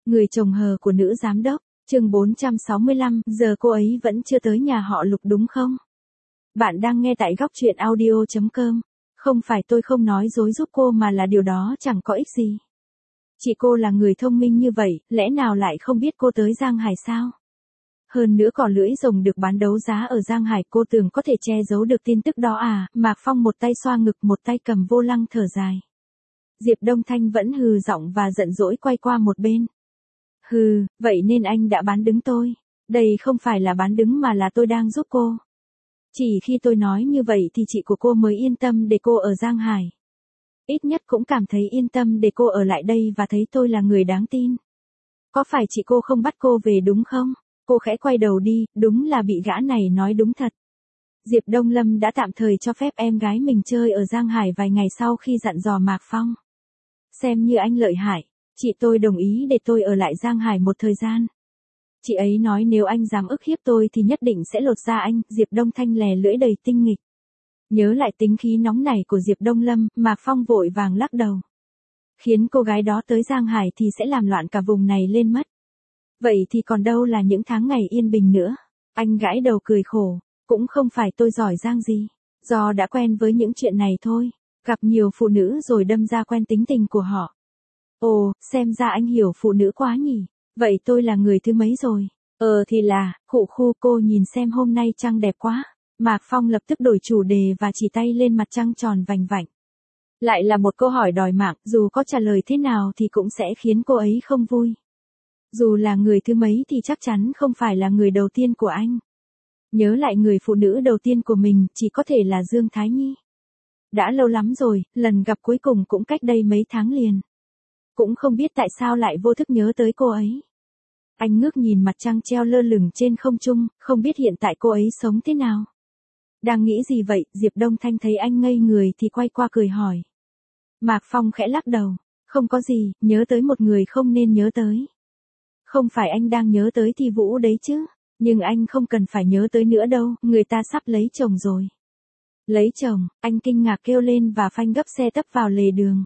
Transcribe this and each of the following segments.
Người chồng hờ của nữ giám đốc, chương 465, giờ cô ấy vẫn chưa tới nhà họ Lục đúng không? Bạn đang nghe tại góc truyện audio.com. Không phải tôi không nói dối giúp cô mà là điều đó chẳng có ích gì. Chị cô là người thông minh như vậy, lẽ nào lại không biết cô tới Giang Hải sao? Hơn nữa cỏ lưỡi rồng được bán đấu giá ở Giang Hải, cô tưởng có thể che giấu được tin tức đó à? Mạc Phong một tay xoa ngực một tay cầm vô lăng thở dài. Diệp Đông Thanh vẫn hừ giọng và giận dỗi quay qua một bên. Hừ, vậy nên anh đã bán đứng tôi. Đây không phải là bán đứng mà là tôi đang giúp cô. Chỉ khi tôi nói như vậy thì chị của cô mới yên tâm để cô ở Giang Hải. Ít nhất cũng cảm thấy yên tâm để cô ở lại đây và thấy tôi là người đáng tin. Có phải chị cô không bắt cô về đúng không? Cô khẽ quay đầu đi, đúng là bị gã này nói đúng thật. Diệp Đông Lâm đã tạm thời cho phép em gái mình chơi ở Giang Hải vài ngày sau khi dặn dò Mạc Phong. Xem như anh lợi hại, chị tôi đồng ý để tôi ở lại Giang Hải một thời gian. Chị ấy nói nếu anh dám ức hiếp tôi thì nhất định sẽ lột da anh. Diệp Đông Thanh lè lưỡi đầy tinh nghịch. Nhớ lại tính khí nóng nảy của Diệp Đông Lâm, Mạc Phong vội vàng lắc đầu. Khiến cô gái đó tới Giang Hải thì sẽ làm loạn cả vùng này lên mất. Vậy thì còn đâu là những tháng ngày yên bình nữa. Anh gãi đầu cười khổ. Cũng không phải tôi giỏi giang gì. Do đã quen với những chuyện này thôi. Gặp nhiều phụ nữ rồi đâm ra quen tính tình của họ. Ồ, xem ra anh hiểu phụ nữ quá nhỉ. Vậy tôi là người thứ mấy rồi? Thì là, khụ khu, cô nhìn xem hôm nay trăng đẹp quá. Mạc Phong lập tức đổi chủ đề và chỉ tay lên mặt trăng tròn vành vạnh. Lại là một câu hỏi đòi mạng, dù có trả lời thế nào thì cũng sẽ khiến cô ấy không vui. Dù là người thứ mấy thì chắc chắn không phải là người đầu tiên của anh. Nhớ lại người phụ nữ đầu tiên của mình chỉ có thể là Dương Thái Nhi. Đã lâu lắm rồi, lần gặp cuối cùng cũng cách đây mấy tháng liền. Cũng không biết tại sao lại vô thức nhớ tới cô ấy. Anh ngước nhìn mặt trăng treo lơ lửng trên không trung, không biết hiện tại cô ấy sống thế nào. Đang nghĩ gì vậy? Diệp Đông Thanh thấy anh ngây người thì quay qua cười hỏi. Mạc Phong khẽ lắc đầu. Không có gì, nhớ tới một người không nên nhớ tới. Không phải anh đang nhớ tới Thi Vũ đấy chứ. Nhưng anh không cần phải nhớ tới nữa đâu, người ta sắp lấy chồng rồi. Lấy chồng, anh kinh ngạc kêu lên và phanh gấp xe tấp vào lề đường.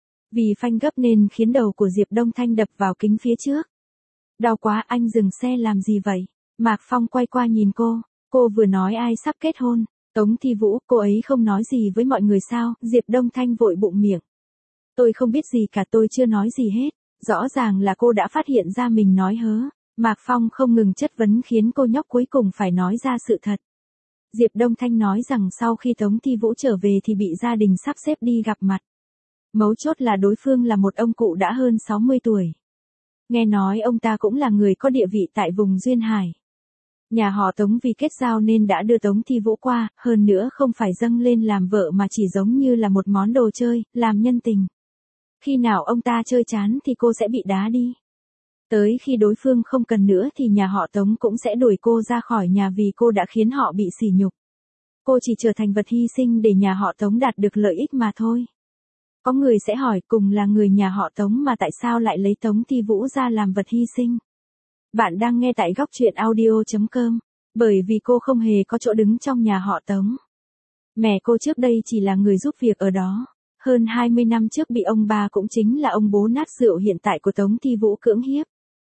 Vì phanh gấp nên khiến đầu của Diệp Đông Thanh đập vào kính phía trước. Đau quá, anh dừng xe làm gì vậy? Mạc Phong quay qua nhìn cô vừa nói ai sắp kết hôn, Tống Thi Vũ, cô ấy không nói gì với mọi người sao? Diệp Đông Thanh vội bụng miệng. Tôi không biết gì cả, tôi chưa nói gì hết, rõ ràng là cô đã phát hiện ra mình nói hớ. Mạc Phong không ngừng chất vấn khiến cô nhóc cuối cùng phải nói ra sự thật. Diệp Đông Thanh nói rằng sau khi Tống Thi Vũ trở về thì bị gia đình sắp xếp đi gặp mặt. Mấu chốt là đối phương là một ông cụ đã hơn 60 tuổi. Nghe nói ông ta cũng là người có địa vị tại vùng Duyên Hải. Nhà họ Tống vì kết giao nên đã đưa Tống Thi Vũ qua, hơn nữa không phải dâng lên làm vợ mà chỉ giống như là một món đồ chơi, làm nhân tình. Khi nào ông ta chơi chán thì cô sẽ bị đá đi. Tới khi đối phương không cần nữa thì nhà họ Tống cũng sẽ đuổi cô ra khỏi nhà vì cô đã khiến họ bị sỉ nhục. Cô chỉ trở thành vật hy sinh để nhà họ Tống đạt được lợi ích mà thôi. Có người sẽ hỏi cùng là người nhà họ Tống mà tại sao lại lấy Tống Thi Vũ ra làm vật hy sinh. Bạn đang nghe tại góc truyện audio.com. Bởi vì cô không hề có chỗ đứng trong nhà họ Tống. Mẹ cô trước đây chỉ là người giúp việc ở đó. Hơn 20 năm trước bị ông bà cũng chính là ông bố nát rượu hiện tại của Tống Thi Vũ cưỡng hiếp.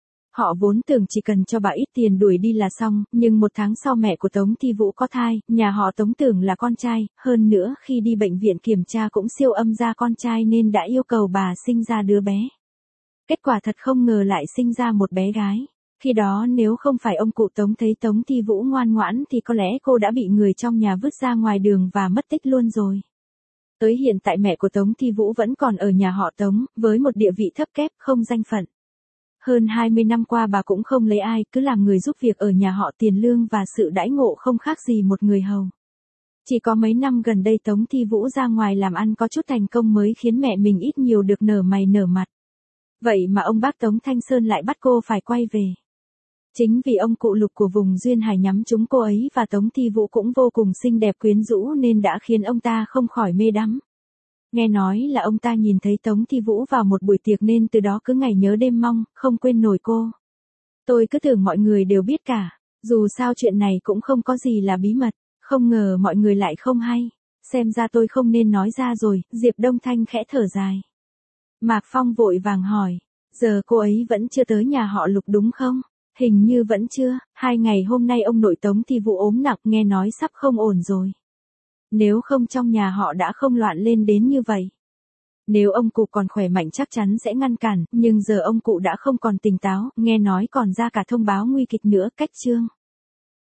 Họ vốn tưởng chỉ cần cho bà ít tiền đuổi đi là xong, nhưng một tháng sau mẹ của Tống Thi Vũ có thai, nhà họ Tống tưởng là con trai, hơn nữa khi đi bệnh viện kiểm tra cũng siêu âm ra con trai nên đã yêu cầu bà sinh ra đứa bé. Kết quả thật không ngờ lại sinh ra một bé gái. Khi đó nếu không phải ông cụ Tống thấy Tống Thi Vũ ngoan ngoãn thì có lẽ cô đã bị người trong nhà vứt ra ngoài đường và mất tích luôn rồi. Tới hiện tại mẹ của Tống Thi Vũ vẫn còn ở nhà họ Tống, với một địa vị thấp kép, không danh phận. Hơn 20 năm qua bà cũng không lấy ai, cứ làm người giúp việc ở nhà họ, tiền lương và sự đãi ngộ không khác gì một người hầu. Chỉ có mấy năm gần đây Tống Thi Vũ ra ngoài làm ăn có chút thành công mới khiến mẹ mình ít nhiều được nở mày nở mặt. Vậy mà ông bác Tống Thanh Sơn lại bắt cô phải quay về. Chính vì ông cụ Lục của vùng Duyên Hải nhắm trúng cô ấy và Tống Thi Vũ cũng vô cùng xinh đẹp quyến rũ nên đã khiến ông ta không khỏi mê đắm. Nghe nói là ông ta nhìn thấy Tống Thi Vũ vào một buổi tiệc nên từ đó cứ ngày nhớ đêm mong, không quên nổi cô. Tôi cứ tưởng mọi người đều biết cả, dù sao chuyện này cũng không có gì là bí mật, không ngờ mọi người lại không hay. Xem ra tôi không nên nói ra rồi, Diệp Đông Thanh khẽ thở dài. Mạc Phong vội vàng hỏi, Giờ cô ấy vẫn chưa tới nhà họ Lục đúng không? Hình như vẫn chưa, 2 ngày hôm nay ông nội Tống Thi Vũ ốm nặng nghe nói sắp không ổn rồi. Nếu không trong nhà họ đã không loạn lên đến như vậy. Nếu ông cụ còn khỏe mạnh chắc chắn sẽ ngăn cản, nhưng giờ ông cụ đã không còn tỉnh táo, nghe nói còn ra cả thông báo nguy kịch nữa, cách chương.